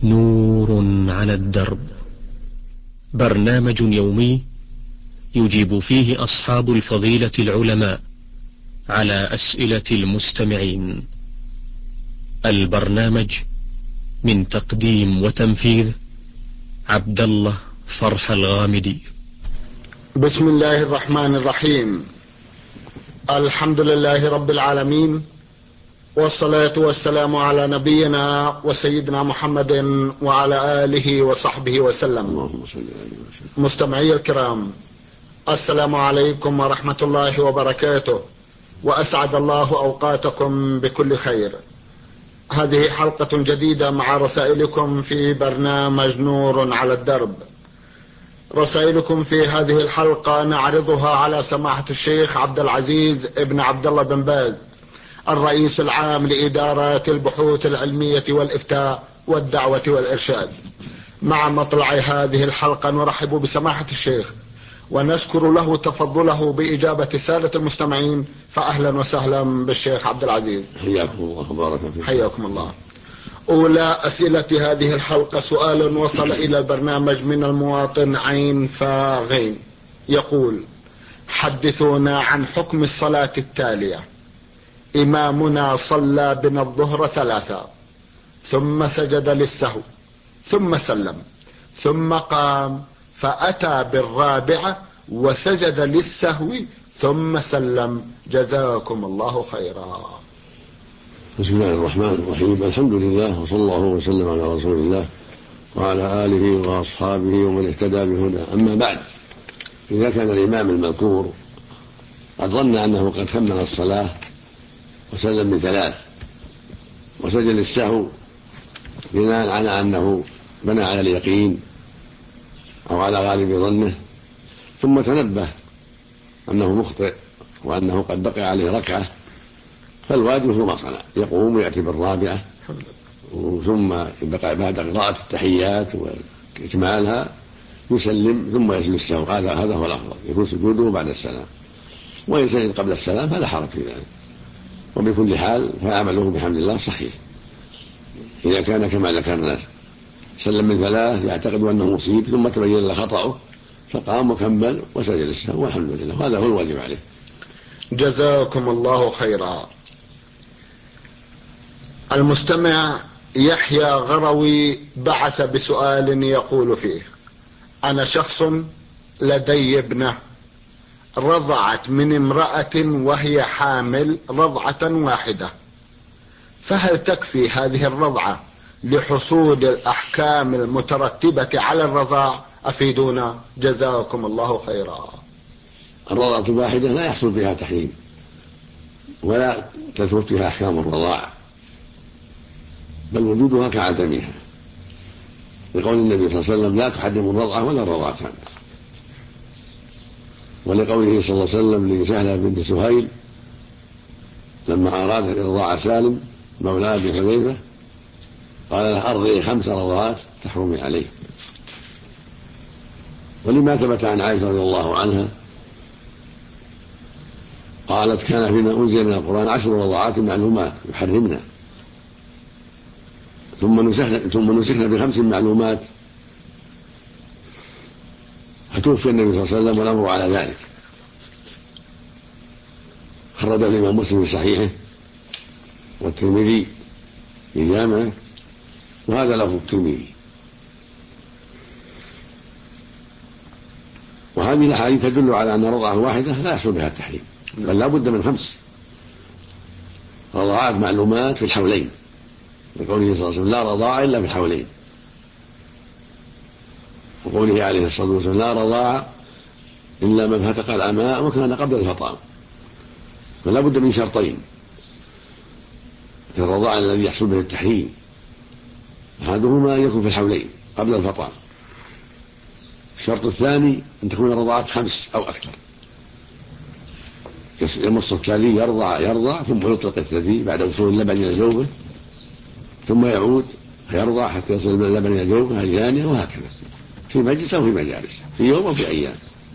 نور على الدرب، برنامج يومي يجيب فيه أصحاب الفضيلة العلماء على أسئلة المستمعين. البرنامج من تقديم وتنفيذ عبد الله فرح الغامدي. بسم الله الرحمن الرحيم. الحمد لله رب العالمين، والصلاة والسلام على نبينا وسيدنا محمد وعلى آله وصحبه وسلم. مستمعي الكرام، السلام عليكم ورحمة الله وبركاته، وأسعد الله أوقاتكم بكل خير. هذه حلقة جديدة مع رسائلكم في برنامج نور على الدرب. رسائلكم في هذه الحلقة نعرضها على سماحة الشيخ عبد العزيز ابن عبد الله بن باز، الرئيس العام لإدارة البحوث العلمية والإفتاء والدعوة والإرشاد. مع مطلع هذه الحلقة نرحب بسماحة الشيخ ونشكر له تفضله بإجابة سادة المستمعين، فأهلا وسهلا بالشيخ عبد العزيز. حياكم الله وبارك فيكم. حياكم الله. أولى أسئلة هذه الحلقة سؤال وصل إلى البرنامج من المواطن عين فاغين، يقول: حدثونا عن حكم الصلاة التالية: إمامنا صلى بنا الظهر 3، ثم سجد للسهو، ثم سلم، ثم قام فأتى بالرابعة وسجد للسهو ثم سلم، جزاكم الله خيرا. بسم الله الرحمن الرحيم. الحمد لله، وصلى الله وسلم على رسول الله وعلى آله وأصحابه ومن اهتدى بهداه. أما بعد، إذا كان الإمام المذكور قد ظن أنه قد كمل الصلاة وسلم ب3 وسجد للسهو بناء على أنه بنى على اليقين أو على غالب ظنه، ثم تنبه أنه مخطئ وأنه قد بقي عليه ركعة، فالواجب ثم صنع يقوم ويأتي بالرابعة، ثم بعد قراءة التحيات وإكمالها يسلم ثم يسجد السهو. هذا هو الأفضل، يكون سجوده بعد السلام، وإن سجد قبل السلام فلا حرج في ذلك. وبكل حال فعمله بحمد الله صحيح إذا كان كما ذكرنا سلم من 3 يعتقد أنه مصيب، ثم تبين له خطأه فقام وكمل وسجد السهو، والحمد لله، وهذا هو الواجب عليه. جزاكم الله خيرا. المستمع يحيى غروي بعث بسؤال يقول فيه: أنا شخص لدي ابنة رضعت من امرأة وهي حامل رضعة واحدة، فهل تكفي هذه الرضعة لحصول الأحكام المترتبة على الرضاع؟ أفيدونا جزاكم الله خيرا. الرضعة الواحدة لا يحصل بها تحريم ولا تثبت فيها أحكام الرضاع، بل وجودها كعدمها، لقول النبي صلى الله عليه وسلم: لا تحرم الرضعة ولا الرضعتان. ولقوله صلى الله عليه وسلم لسهلة بنت سهيل لما أراد إرضاع سالم مولى أبي حذيفة قال له: أرضعي 5 رضعات تحرمي عليه. ولما ثبت عن عائشة رضي الله عنها قالت: كان فيما أنزل من القرآن 10 رضعات معلومات يحرمنا، ثم نسخنا ب5 معلومات، فتوفي النبي صلى الله عليه وسلم والأمر على ذلك. خرج الإمام مسلم في صحيحه والترمذي في جامعه، وهذا لفظ الترمذي. وهذه الأحاديث تدل على أن الرضعة الواحدة لا يحصل بها التحريم، بل لا بد من 5 رضعات معلومات في الحولين، لقوله صلى الله عليه وسلم: لا رضاعة إلا في الحولين، وقوله عليه الصلاة والسلام: لا رضاعة إلا من فتق الأماء وكان قبل الفطام. فلا بد من شرطين في الرضاعة الذي يحصل به التحريم: أحدهما أن يكون في الحولين قبل الفطام، الشرط الثاني أن تكون الرضاعات 5 أو أكثر. يمص الثدي يرضع ثم يطلق الثدي بعد وصول اللبن إلى جوفه، ثم يعود فيرضع حتى يصل اللبن إلى جوفه الثانية، وهكذا في مجلس أو في مجالس، في يوم أو في أيام.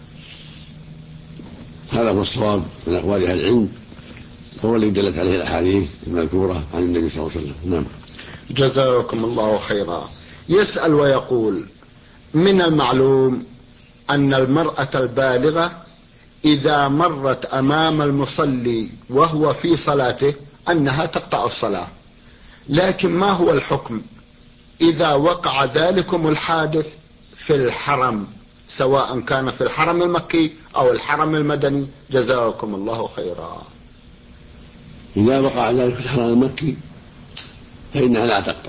هذا هو الصواب من أقوال أهل العلم، هو الذي دلت عليه الأحاديث المذكورة عن النبي صلى الله عليه وسلم. نعم. جزاكم الله خيرا. يسأل ويقول: من المعلوم أن المرأة البالغة إذا مرت أمام المصلي وهو في صلاته أنها تقطع الصلاة، لكن ما هو الحكم إذا وقع ذلكم الحادث في الحرم، سواء كان في الحرم المكي أو الحرم المدني؟ جزاكم الله خيرا. إذا وقع ذلك في الحرم المكي فإنها لا تقطع،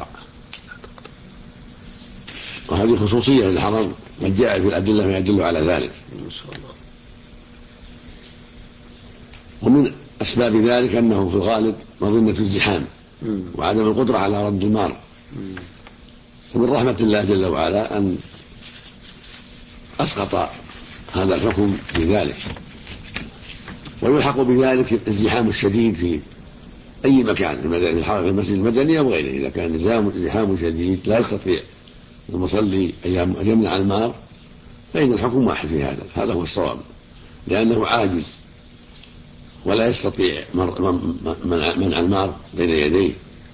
وهذه خصوصية للحرم قد جاء في الأدلة ما يدل على ذلك إن شاء الله. ومن أسباب ذلك أنه في الغالب مظنة الزحام وعدم القدرة على رد المار، ومن رحمة الله جل وعلا أن أسقط هذا الحكم في ذلك. ويلحق بذلك الزحام الشديد في أي مكان في المسجد المدني أو غيره، إذا كان زحام شديد لا يستطيع المصلي أن يمنع المار فإن الحكم واحد في هذا. هذا هو الصواب، لأنه عاجز ولا يستطيع منع المار بين يديه.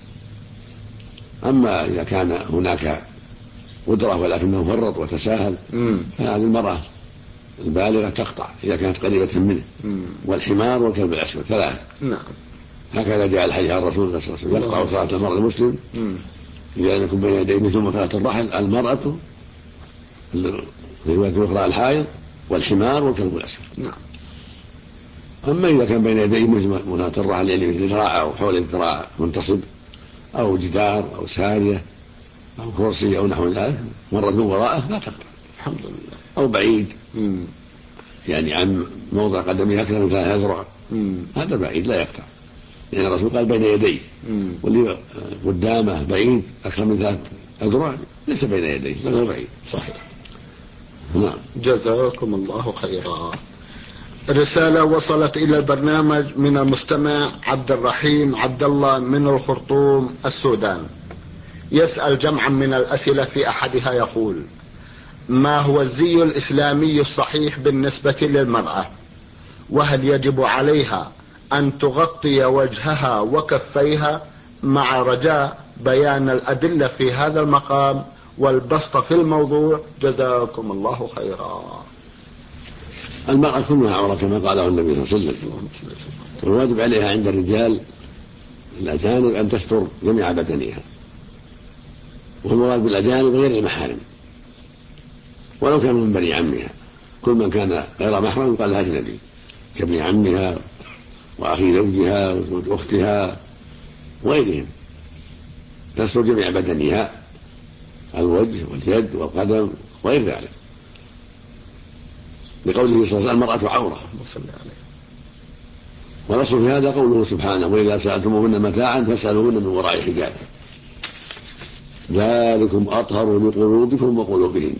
أما إذا كان هناك قدرة ولكنه فرط وتساهل فهذه المرأة البالغة تقطع إذا كانت قريبة منه. والحمار والكلب الأسود ثلاثة. هكذا جاء الحديث عن الرسول صلى الله عليه وسلم: يقطع صلاة المرء المسلم إذا لم يكن بين يديه مثل مثلة الرحل المرأة، في رواية أخرى الحائض، والحمار والكلب الأسود. أما إذا كان بين يديه مثل مثلة الرحل يعني مثل ذراع أو حول الذراع منتصب أو جدار أو سارية أو كرسي أو نحو ذلك مرة من وراءه لا تقطع الحمد لله. أو بعيد يعني عن موضع قدمه أكثر من 3 أذرع هذا بعيد لا يقطع، يعني الرسول قال بين يديه، واللي قدامه بعيد أكثر من 3 أذرع ليس بين يديه بل هو بعيد. صحيح. نعم. جزاكم الله خيرا. رسالة وصلت إلى البرنامج من المستمع عبد الرحيم عبد الله من الخرطوم السودان، يسأل جمعا من الأسئلة، في أحدها يقول: ما هو الزي الإسلامي الصحيح بالنسبة للمرأة؟ وهل يجب عليها أن تغطي وجهها وكفيها، مع رجاء بيان الأدلة في هذا المقام والبسط في الموضوع؟ جزاكم الله خيرا. المرأة كلها عورة كما قاله النبي صلى الله عليه وسلم، والواجب عليها عند الرجال الأجانب أن تستر جميع بدنها، والمراد بالأجانب غير المحارم ولو كان من بني عمها. كل من كان غير محرم قال أجنبي، كابن عمها وأخي زوجها وأختها وغيرهم، تستر جميع بدنها، الوجه واليد والقدم وغير ذلك، بقوله صلى الله عليه وسلم: المرأة عورة. ونصر في هذا قوله سبحانه: وإذا سألتموهن متاعا فاسألوهن من وراء حجاب ذلكم أطهر لقلوبكم وقلوبهن.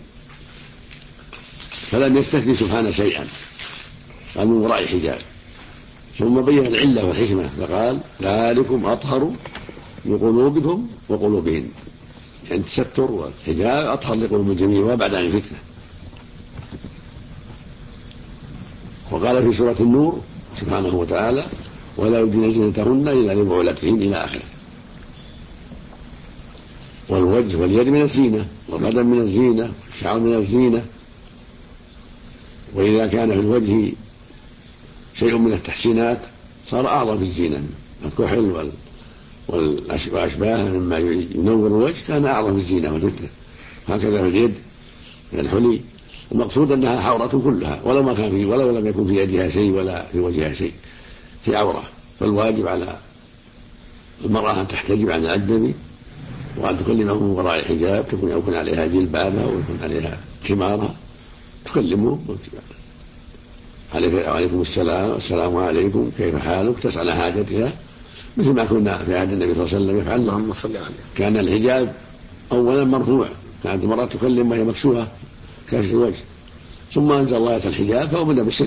فلم يستثني سبحانه شيئا، قال من وراء حجاب، ثم بين العلة والحكمة فقال: ذلكم أطهر لقلوبكم وقلوبهن، يعني التستر والحجاب أطهر لقلوب الجميع وبعد عن الفتنة. وقال في سورة النور سبحانه وتعالى: ولا يبدين زينتهن إلا لبعولتهن إلى آخره. والوجه واليد من الزينة، والقدم من الزينة، والشعر من الزينة. وإذا كان في الوجه شيء من التحسينات صار أعظم في الزينة، الكحل وأشباهه مما ينور الوجه كان أعظم في الزينة والفتنة. هكذا في اليد من الحلي. المقصود أنها حورة كلها، ولو لم يكن في يدها شيء ولا في وجهها شيء، في عورة. فالواجب على المرأة أن تحتجب عن الأجنبي، وأن تكلمه من وراء حجاب، يكون عليها جلبابها ويكون عليها خمارها، تكلمه عليكم السلام، السلام عليكم، كيف حالك، تسأل حاجتها، مثل ما كنا في عهد النبي صلى الله عليه وسلم يفعل. اللهم صل عليه. كان الحجاب أولا مرفوع، كانت المرأة تكلم وهي مكشوفة كاشف الوجه، ثم أنزل الله آية الحجاب فأمرنا بالستر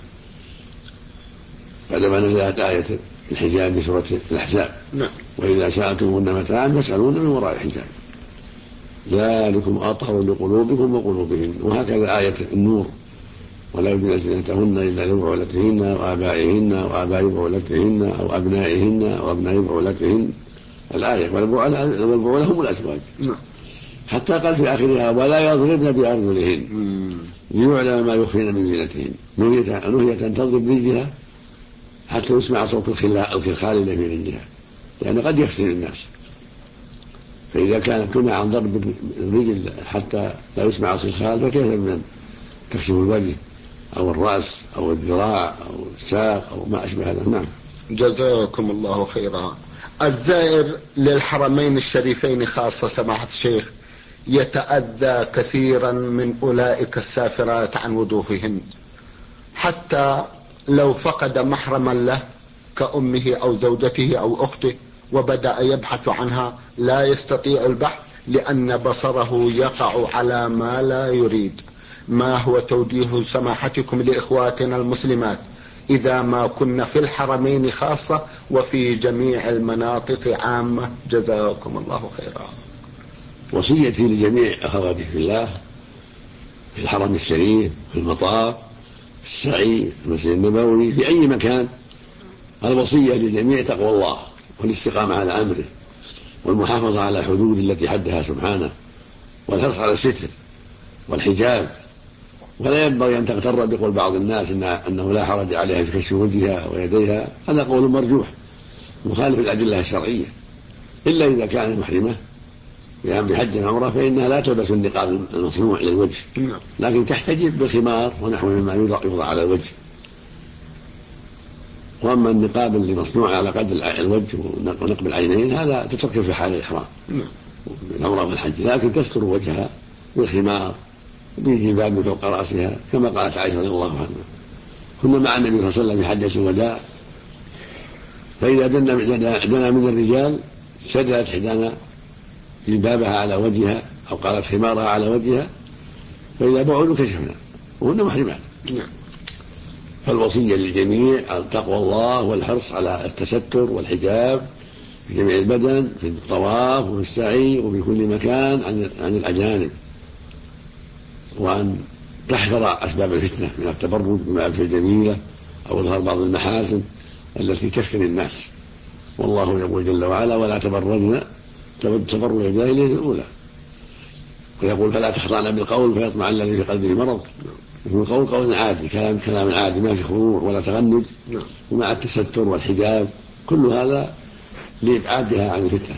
بعدما نزلت آية الحجاب في سورة الأحزاب: وإذا سألتموهن متاعا فاسألوهن من وراء حجاب ذلكم أطهر لقلوبكم وقلوبهن. وهكذا آية النور: ولا يبدين زينتهن إلا لبعولتهن وآبائهن وآباء بعولتهن أو أبنائهن أو أبناء بعولتهن، الآية. والبعولة هم الأزواج. حتى قال في آخرها ولا يضربن بأرجلهن ليعلم ما يخفين من زينتهن. نهيت أن تضرب رجلها حتى يسمع صوت الخلخال الذي في رجلها، لأن قد يفتن الناس. فإذا كانت تنهى عن ضرب الرجل حتى لا يسمع الخلخال فكيف بمن تكشف الوجه أو الرأس أو الذراع أو الساق أو ما أشبه هذا. نعم. جزاكم الله خيرا. الزائر للحرمين الشريفين خاصة سماحة الشيخ يتأذى كثيرا من أولئك السافرات عن وجوههن، حتى لو فقد محرما له كأمه أو زوجته أو أخته وبدأ يبحث عنها لا يستطيع البحث لأن بصره يقع على ما لا يريد. ما هو توجيه سماحتكم لإخواتنا المسلمات إذا ما كنا في الحرمين خاصة وفي جميع المناطق عامة؟ جزاكم الله خيرا. وصيتي لجميع أخواتي في الله في الحرم الشريف، في المطار، في السعي، في المسجد النبوي، في أي مكان، الوصية للجميع تقوى الله والاستقامة على أمره والمحافظة على الحدود التي حدها سبحانه والحرص على الستر والحجاب. ولا ينبغي أن تغتر بقول بعض الناس أنه لا حرج عليها في كشف وجهها ويديها، هذا قول مرجوح مخالف الأدلة الشرعية، إلا إذا كانت محرمة بأمر حج وعمرة فإنها لا تلبس النقاب المصنوع للوجه، لكن تحتجب بالخمار ونحو مما يوضع على الوجه. وأما النقاب اللي مصنوع على قدر الوجه ونقب العينين هذا تترك في حال الإحرام بالعمرة والحج، لكن تستر وجهها بالخمار بجلباب من فوق رأسها كما قالت عائشة رضي الله عنها. كنا مع النبي صلى الله عليه وسلم في حجة الوداع، فإذا دنا من الرجال شدت إحدانا جلبابها على وجهها أو قالت خمارها على وجهها، فإذا بعدوا كشفنا وهن محرمات. فالوصية للجميع تقوى الله والحرص على التستر والحجاب في جميع البدن، في الطواف وفي السعي وفي كل مكان عن الأجانب، وأن تحذر أسباب الفتنة من التبرج بالملابس الجميلة أو إظهار بعض المحاسن التي تفتن الناس. والله يقول جل وعلا ولا تبرجن تبرج الجاهلية الأولى، ويقول فلا تخضعن بالقول فيطمع الذي في قلبه مرض. يكون القول قول عادي، كلام عادي ما في خضوع ولا تغنج، ومع التستر والحجاب، كل هذا لإبعادها عن الفتنة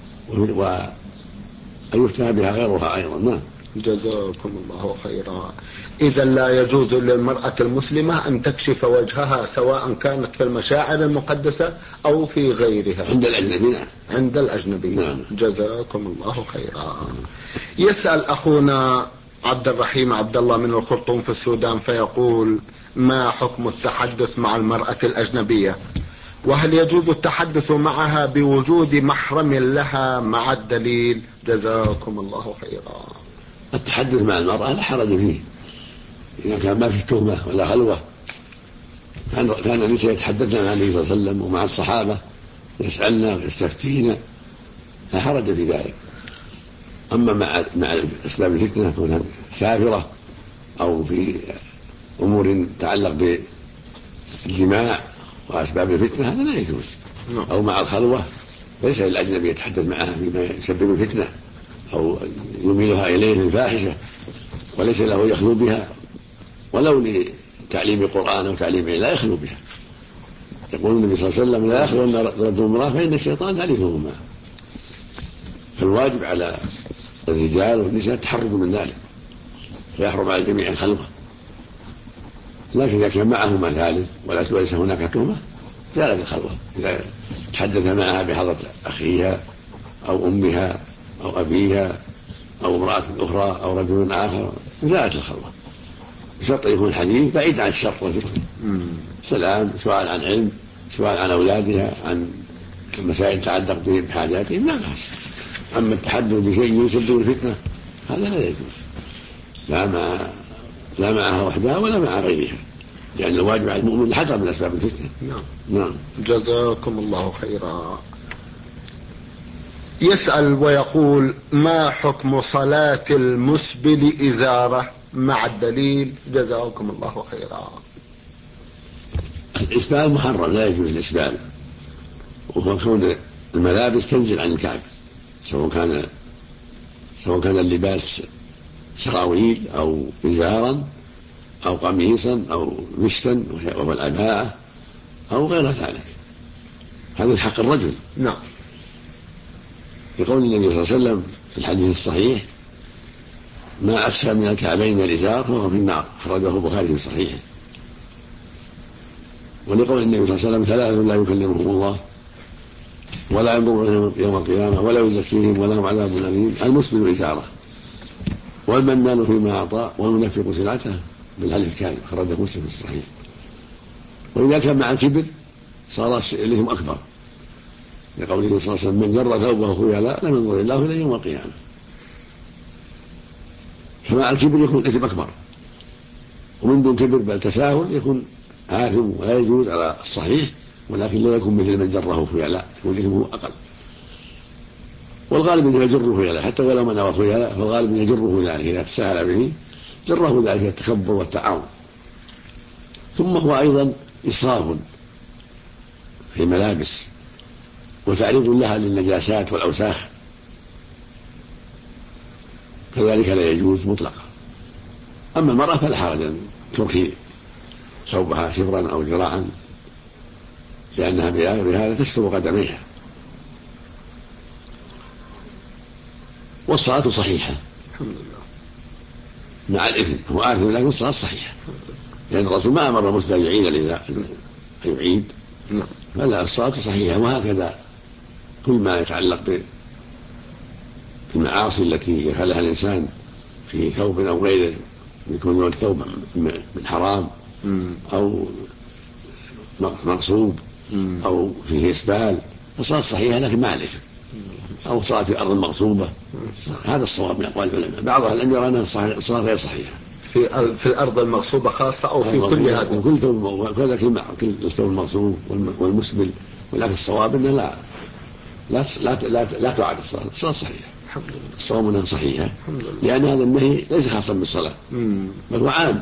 وأن يفتنى بها غيرها أيضا. نعم. جزاكم الله خيرا. إذا لا يجوز للمرأة المسلمة أن تكشف وجهها سواء كانت في المشاعر المقدسة أو في غيرها عند الأجنبي. نعم. عند الأجنبي. نعم. جزاكم الله خيرا. يسأل أخونا عبد الرحيم عبد الله من الخرطوم في السودان فيقول ما حكم التحدث مع المرأة الأجنبية، وهل يجوز التحدث معها بوجود محرم لها مع الدليل؟ جزاكم الله خيرا. التحدث مع المرأة لا حرج فيه إذا كان ما فيه تهمة ولا خلوة. كان النساء يتحدثن مع النبي صلى الله عليه وسلم ومع الصحابة يسألنا ويستفتينا، لا حرج في ذلك. أما مع أسباب الفتنة كونها سافرة أو في أمور تتعلق بالجماع وأسباب الفتنة هذا لا يجوز، أو مع الخلوة ليس للأجنبي يتحدث معها فيما يسبب الفتنة أو يميلها إليه الفاحشة، وليس له يخلو بها ولو لتعليم القرآن أو تعليم لا يخلو بها. يقول النبي صلى الله عليه وسلم لا يخلون رجل امرأة فإن الشيطان ثالثهما. فالواجب على الرجال والنساء التحرز من ذلك، فيحرم على الجميع الخلوة. لكن إذا كان معهما ثالث وليس هناك تهمة زالت الخلوة. إذا تحدث معها بحضرة أخيها أو أمها أو أبيها أو امرأة أخرى أو رجل آخر زالت الخلوة، بشرط يكون الحديث بعيد عن الشر والفتنة. سلام، سؤال عن علم، سؤال عن أولادها، عن مسائل تعلق بحاجاتهم، لا بأس. أما التحدث بشيء يسبب الفتنة هذا لا يجوز، لا معها وحدها ولا مع غيرها، لأن الواجب على المؤمن الحذر من أسباب الفتنة. نعم. جزاكم الله خيرا. يسأل ويقول ما حكم صلاة المسبل إزارة مع الدليل؟ جزاكم الله خيرا. الإسبال محرم، لا يجوز الإسبال، وهو كون الملابس تنزل عن الكعب، سواء سواء كان اللباس سراويل أو إزارا أو قميصا أو مشتا وهو العباءة أو غير ذلك. هذا الحق الرجل. نعم. يقول النبي صلى الله عليه وسلم في الحديث الصحيح: ما أسفل من الكعبين الإزار فهو في النار، أخرجه البخاري في صحيحه. ولقول النبي صلى الله عليه وسلم: ثلاثة لا يكلمهم الله ولا ينظر يوم القيامة ولا يزكيهم ولهم عذاب أليم: المسبل إزاره والمنان فيما أعطى والمنفق سلعته بالحلف الكاذب، أخرجه مسلم في الصحيح. وإذا كان مع كبر صار الإثم أكبر، لقوله صلى الله عليه وسلم: من جر ثوبه خيلاء لم ينظر الله إليه يوم القيامة. فمع الكبر يكون الإثم أكبر، ومن دون كبر بل تساهل يكون آثم ولا يجوز على الصحيح، ولكن لا يكون مثل من جره خيلاء، يكون إثمه أقل. والغالب أنه يجره خيلاء حتى ولو منع خيلاء، فالغالب أنه يجره ذلك إذا تساهل به جره ذلك التكبر والتعاون. ثم هو أيضا إسراف في الملابس وتعريض لها للنجاسات والأوساخ، كذلك لا يجوز مطلقا. أما المرأة فلا حرج أن ترخي ثوبها شبرا أو ذراعا، لأنها بهذا تستر قدميها. والصلاة صحيحة الحمد لله مع الإثم، هو آثم لكن الصلاة صحيحة، لأن الرسول ما أمر المسلم أن يعيد يعيد، فلا، الصلاة صحيحة. وهكذا كل ما يتعلق بالمعاصي التي يفعلها الإنسان في ثوب أو غيره، يكون الثوب من حرام أو مغصوب أو فيه إسبال، فالصلاة صحيحة لكن مع الإثم، أو صلاة في الأرض المغصوبة. هذا الصواب من أقوال العلماء. بعض أهل العلم يرى أن الصلاة غير صحيحة في الأرض المغصوبة خاصة أو في كل هذا، كل الثوب المغصوب والمسبل. ولكن الصواب أنه لا تعاد الصلاة صحيحة. الحمد لله. الصواب أنها صحيحة، لأن هذا النهي ليس خاصا بالصلاة، بل هو عام،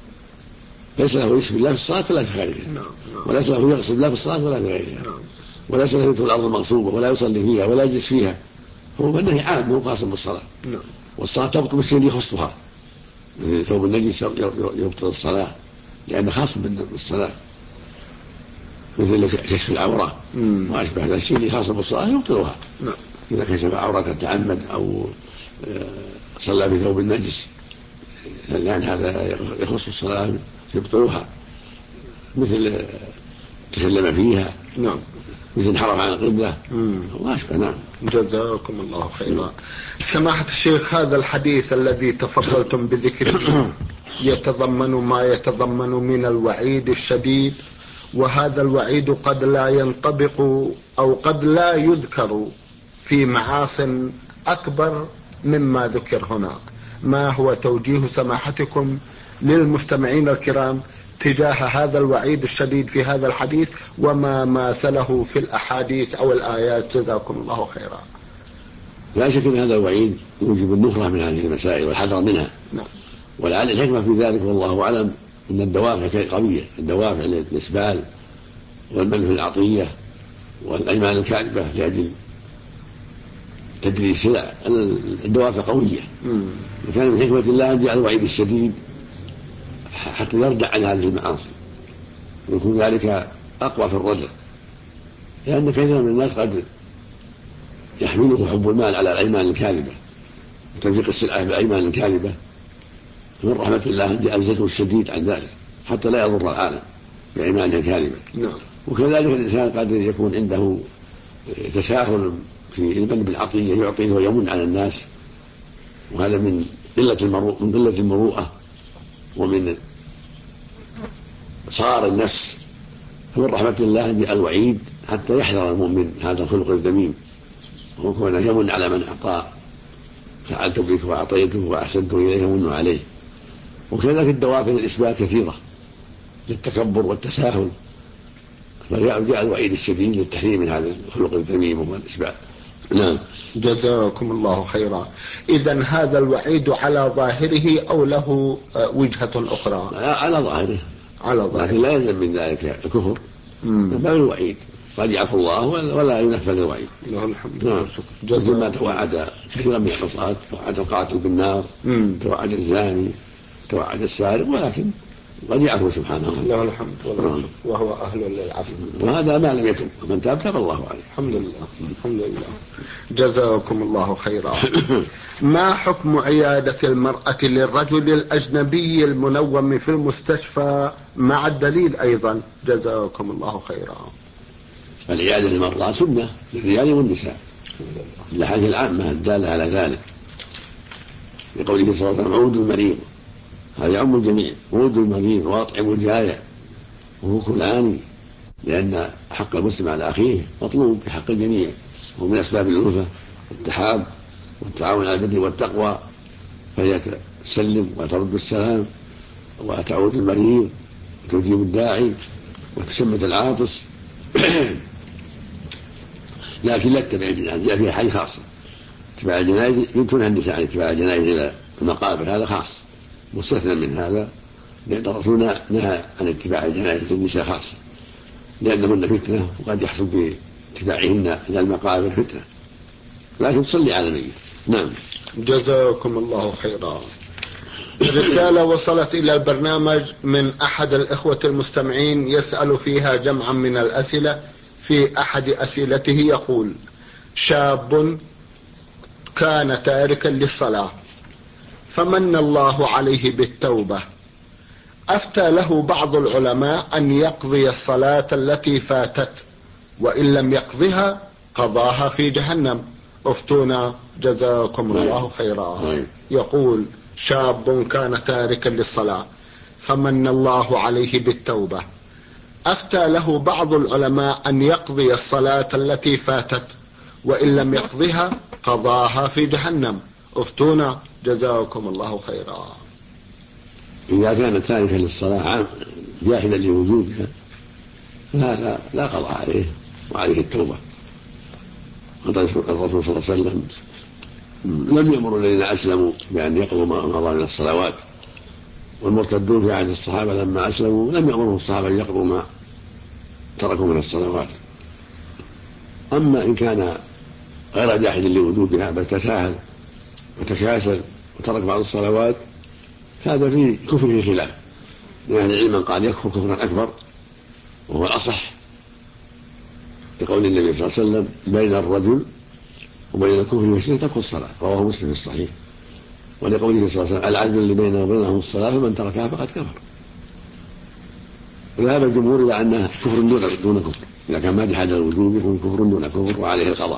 ليس له يسبل لا في الصلاة ولا في غيرها، وليس له يغسل لا في الصلاة ولا في غيرها، وليس له يدخل الأرض المغصوبة ولا يصلي فيها ولا يجلس فيها. هو النهي عام مو خاص بالصلاة. والصلاة تبطل بالشيء اللي يخصها، مثل ثوب النجس يبطل الصلاة لأنه خاص بالصلاة، مثل كشف العورة وأشبه هذا الشيء اللي خاص بالصلاة يبطلها. إذا كشف عورة تعمد أو صلى في ثوب النجس لأن هذا يخص الصلاة يبطلها، مثل تكلم فيها، مثل انحرف عن القبلة وأشبه. نعم. جزاكم الله خيرا. سماحة الشيخ، هذا الحديث الذي تفضلتم بذكره يتضمن ما يتضمن من الوعيد الشديد، وهذا الوعيد قد لا ينطبق أو قد لا يذكر في معاصٍ أكبر مما ذكر هنا. ما هو توجيه سماحتكم للمستمعين الكرام تجاه هذا الوعيد الشديد في هذا الحديث وما ماثله في الأحاديث أو الآيات؟ جزاكم الله خيرا. لا شك أن هذا الوعيد يوجب النفرة من هذه المسائل والحذر منها. ولعل الحكمة في ذلك والله أعلم أن الدوافع قوية، الدوافع للإسبال والمنع في العطية والأيمان الكاذبة لأجل تدريس السلع، الدوافع قوية. وكان من حكمة الله أن جعل الوعيد الشديد حتى يردع عن هذه المعاصي ويكون ذلك أقوى في الرجع، لأن كثيرا من الناس قد يحمله حب المال على الأيمان الكاذبة وتنفيق السلعة بالأيمان الكاذبة، من رحمة الله أن جعل زيته الشديد عن ذلك حتى لا يضر العالم بأيمانه الكاذبة. وكذلك الإنسان قد يكون عنده تساهل في المن بالعطية، يعطيه ويمن على الناس، وهذا من قلة المروءة ومن صغار النفس. فمن رحمة الله أن جعل الوعيد حتى يحذر المؤمن هذا الخلق الذميم، وكونه يمن على من أعطاه، فعلت بك وأعطيته وأحسنت إليه يمن عليه. وكذلك الدوافع الإسبال كثيرة للتكبر والتساهل، فجاء الوعيد الشديد للتحذير من هذا الخلق الذميم وهو الإسبال. نعم. جزاكم الله خيرا. إذن هذا الوعيد على ظاهره أو له وجهة أخرى؟ على ظاهره، لكن لا يلزم من ذلك الكفر، بل الوعيد. قد يعفو الله ولا ينفذ الوعيد. له الحمد لله. جزء ما توعد كثيرا من العصاة، توعد القاتل بالنار، توعد الزاني، توعد السارق، ولكن قد يعفو سبحانه. له الحمد والله، وهو أهل للعفو، وهذا ما لم يتب، ومن تاب تاب الله عليه. الحمد لله الحمد لله. جزاكم الله خيرا. ما حكم عيادة المرأة للرجل الأجنبي المنوم في المستشفى مع الدليل أيضا؟ جزاكم الله خيرا. العيادة للمرأة سنة للرجال والنساء، الأحاديث العامة الدالة على ذلك، لقوله صلى الله عليه وسلم: عودوا المريض، هذا يعم الجميع، عودوا المريض وأطعموا الجائع وفكوا العاني، لأن حق المسلم على أخيه مطلوب بحق الجميع، ومن أسباب الألفة والتحاب والتعاون على البر والتقوى، فهي تسلم وترد السلام وتعود المريض وتجيب الداعي وتشمت العاطس. لكن لا تتبع الجنائز، جاء فيها حديث خاصة اتباع الجنائز، يمكنها النساء عن اتباع الجنائز إلى المقابر، هذا خاص مستثنى من هذا، لأن الرسول نهى عن اتباع الجنائز للنساء خاصة، لأنهن فتنة وقد يحصل باتباعهن إلى المقابر فتنة، لكن تصلي على الميت. نعم. جزاكم الله خيرا. رسالة وصلت إلى البرنامج من أحد الإخوة المستمعين يسأل فيها جمعا من الأسئلة. في أحد أسئلته يقول: شاب كان تاركا للصلاة فمن الله عليه بالتوبة، أفتى له بعض العلماء أن يقضي الصلاة التي فاتت، وإن لم يقضها قضاها في جهنم، افتونا جزاكم الله خيرا. يقول: شاب كان تاركا للصلاة فمن الله عليه بالتوبة، أفتى له بعض العلماء أن يقضي الصلاة التي فاتت، وإن لم يقضها قضاها في جهنم، افتونا جزاكم الله خيرا. إذا كان تاركا للصلاة جاهلا لوجوبها فهذا لا قضاء عليه وعليه التوبة. الرسول صلى الله عليه وسلم لم يأمر الذين أسلموا بأن يقضوا ما مضى من الصلوات، والمرتدون في عهد الصحابة لما أسلموا لم يأمرهم الصحابة أن يقضوا ما تركوا من الصلوات. أما إن كان غير جاحد لوجوبها بل تساهل وتكاسل وترك بعض الصلوات، هذا في كفره خلاف، لأن العلم من قال يكفر كفرا أكبر وهو الأصح، لقول النبي صلى الله عليه وسلم: بين الرجل وبين الكفر والشرك ترك الصلاة، رواه مسلم في الصحيح. ولقوله صلى الله عليه وسلم: العدل اللي بيننا وبينهم الصلاة فمن تركها فقد كفر. وذهب الجمهور إلى أنها كفر دون كفر، إذا كان ما جحد الوجوب يكون كفر دون كفر وعليه القضاء.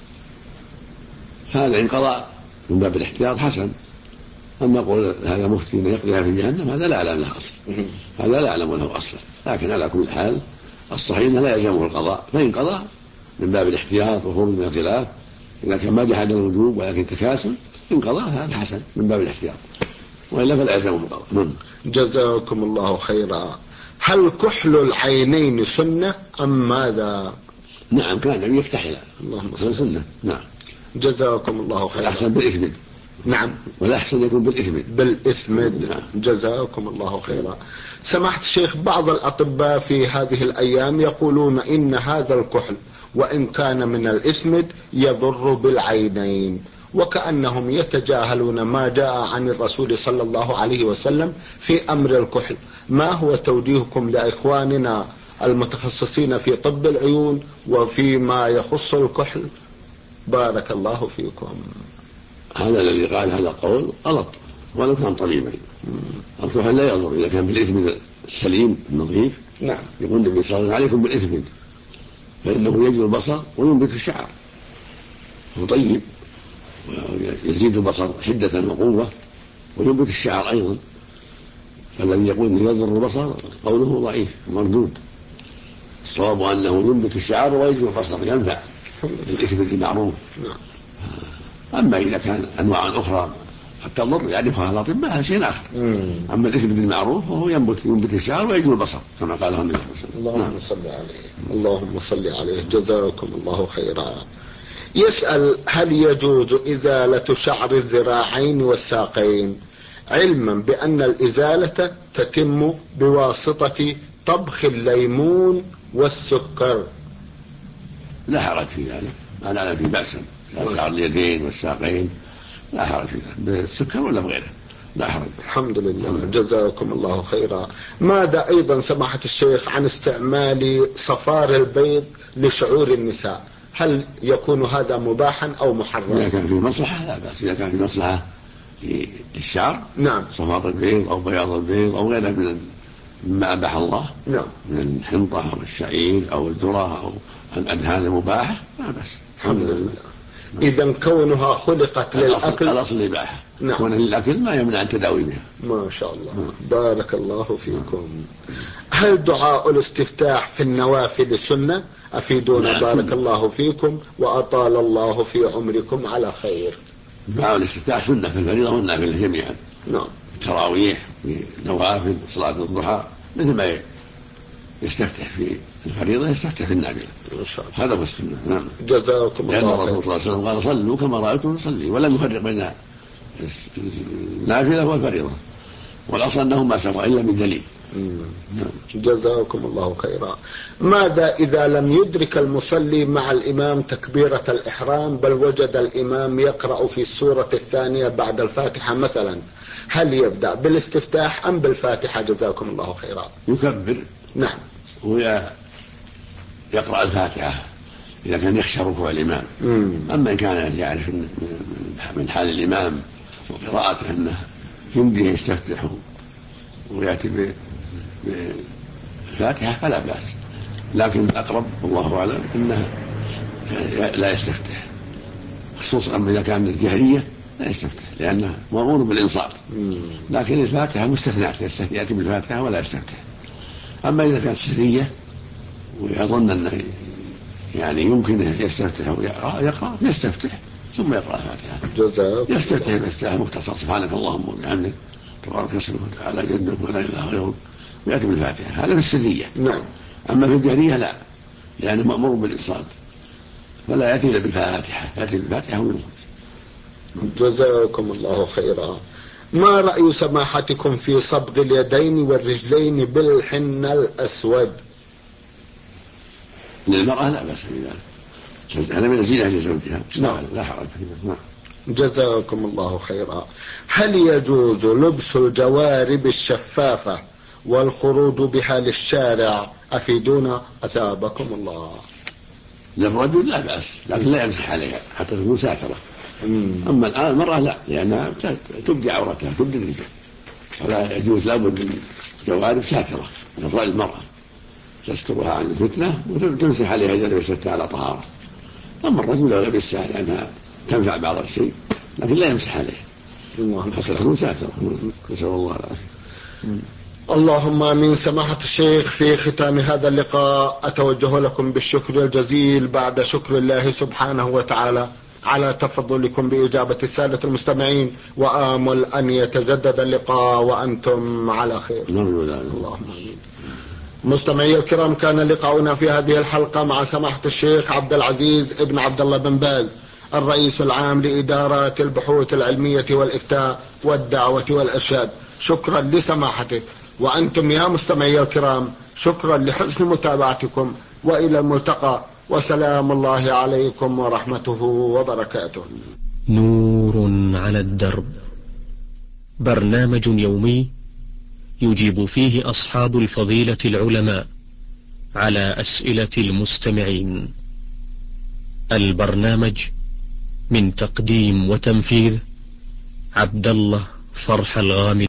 هذا إن قضاء من باب الاحتياط حسن. أما قول هذا مفتي يقضيها في جهنم هذا لا أعلم له أصل، هذا لا أعلم له أصلا. لكن على كل حال الصحيح أنه لا يلزمه القضاء، فإن قضى من باب الاحتياط وخروج من الخلاف، إذا كان ما جحد الوجوب ولكن تكاسل، إن قضى هذا حسن من باب الاحتياط، وإلا فلا يلزمه القضاء. جزاكم الله خيرا. هل كحل العينين سنة أم ماذا؟ نعم، كان يكتحل. اللهم صل سنة. نعم. جزاكم الله خيرا. الأحسن بالإثم. نعم، والأحسن يكون بالإثم. نعم. جزاكم الله خيرا. سمحت الشيخ، بعض الأطباء في هذه الأيام يقولون إن هذا الكحل وإن كان من الإثمد يضر بالعينين، وكأنهم يتجاهلون ما جاء عن الرسول صلى الله عليه وسلم في أمر الكحل. ما هو توجيهكم لإخواننا المتخصصين في طب العيون وفيما يخص الكحل؟ بارك الله فيكم. هذا الذي قال هذا القول غلط ولو كان طبيبا. الكحل لا يضر إذا كان بالإثم السليم النظيف. نعم. يقول النبي صلى الله عليه وسلم: عليكم بالإثم فإنه يجلو البصر وينبت الشعر، وطيب ويزيد البصر حدة وقوة وينبت الشعر أيضا. فالذي يقول أنه يضر البصر قوله ضعيف مردود. الصواب أنه ينبت الشعر ويجلو البصر، ينفع الإثم المعروف. أما إذا كان أنواع أخرى قد تضر يعرفها الأطباء هذا شيء آخر. أما الإثم المعروف فهو ينبت الشعر ويجلو البصر كما قاله النبي صلى الله عليه وسلم. اللهم صل عليه. اللهم صل عليه. جزاكم الله خيرا. يسأل: هل يجوز إزالة شعر الذراعين والساقين، علما بأن الإزالة تتم بواسطة طبخ الليمون والسكر؟ لا حرج في ذلك، ما نعلم فيه بأسا، شعر اليدين والساقين لا حرج في ذلك، بالسكر ولا بغيره لا حرج. الحمد لله، جزاكم الله خيرا. ماذا أيضا سماحة الشيخ عن استعمال صفار البيض لشعور النساء؟ هل يكون هذا مباحا أو محرما؟ إذا كان في مصلحة لا بأس، إذا كان في مصلحة للشعر نعم، صفار البيض أو بياض البيض أو غيره مما أباح الله، نعم، من الحنطة أو الشعير أو الذرة أو الأدهان المباحة لا بأس. الحمد لله. إذا كونها خلقت للأكل الأصل الإباحة، نعم، كون للأكل ما يمنع التداوي بها. ما شاء الله، بارك الله فيكم. هل دعاء الاستفتاح في النوافل سنة؟ أفيدونا نعم بارك سنة. الله فيكم وأطال الله في عمركم على خير. دعاء الاستفتاح سنة في الفريضة والنافلة جميعا. نعم. التراويح في النوافل صلاة الضحى مثل ما يستفتح في الفريضة يستفتح في النافلة، هذا هو السنة. نعم. جزاكم الله خير. لأن الرسول صلى الله عليه وسلم قال صلوا كما رأيتم نصلي، ولم يفرق بين النافلة والفريضة، والأصل أنهما سواء إلا بدليل. جزاكم الله خيرا. ماذا إذا لم يدرك المصلي مع الإمام تكبيرة الإحرام بل وجد الإمام يقرأ في السورة الثانية بعد الفاتحة مثلا، هل يبدأ بالاستفتاح أم بالفاتحة؟ جزاكم الله خيرا. يكبر نعم، ويقرأ الفاتحة إذا كان يخشى ركوع الإمام. أما إن كان يعرف من حال الإمام وقراءته أنه يمكن يستفتح ويأتي بالفاتحة فلا بأس، لكن الأقرب والله أعلم أنه لا يستفتح، خصوصا إذا كانت جهرية لا يستفتح لأنه مأمور بالإنصات، لكن الفاتحة مستثناة يأتي بالفاتحة ولا يستفتح. أما إذا كانت سرية ويظن أنه يعني يمكن يستفتح ويقرأ يستفتح ثم يقرأ الفاتحة، يستفتح بالاستفتاح المختصر سبحانك اللهم وبحمدك تبارك اسمك وتعالى جدك ولا إله غيرك ويأتي بالفاتحة، هذا بالسرية. نعم. أما في الجهرية لا، لأنه مأمور بالإنصات فلا يأتي إلا بالفاتحة، يأتي بالفاتحة وينصت. جزاكم الله خيرا. ما رأي سماحتكم في صبغ اليدين والرجلين بالحنة الأسود؟ للمرأة لا بأس بذلك، هذا من الزينة لزوجها. نعم. لا حرج فيه. جزاكم الله خيرا. هل يجوز لبس الجوارب الشفافة والخروج بها للشارع؟ أفيدونا أثابكم الله. للرجل لا بأس، لكن لا يمسح عليها حتى تكون ساترة. أما الآن المرأة لا، لأنها تبدي عورتها تبدي الرجال، فلا يجوز، لابد من جوارب ساترة المرأة تسترها عن الفتنة وتمسح عليها إذا لبستها على طهارة. أما الرجل لا يلبسها لأنها تنفع بعض الشيء، لكن لا يمسح عليها حتى تكون ساترة. نسأل الله العافية. اللهم آمين. سماحة الشيخ، في ختام هذا اللقاء أتوجه لكم بالشكر الجزيل بعد شكر الله سبحانه وتعالى على تفضلكم بإجابة السادة المستمعين، وآمل أن يتجدد اللقاء وأنتم على خير. اللهم آمين. مستمعي الكرام، كان لقاؤنا في هذه الحلقة مع سماحة الشيخ عبد العزيز ابن عبد الله بن باز، الرئيس العام لإدارة البحوث العلمية والإفتاء والدعوة والإرشاد. شكرا لسماحته، وأنتم يا مستمعي الكرام شكرا لحسن متابعتكم، وإلى الملتقى، وسلام الله عليكم ورحمته وبركاته. نور على الدرب، برنامج يومي يجيب فيه أصحاب الفضيلة العلماء على أسئلة المستمعين. البرنامج من تقديم وتنفيذ عبد الله فرح الغامدي.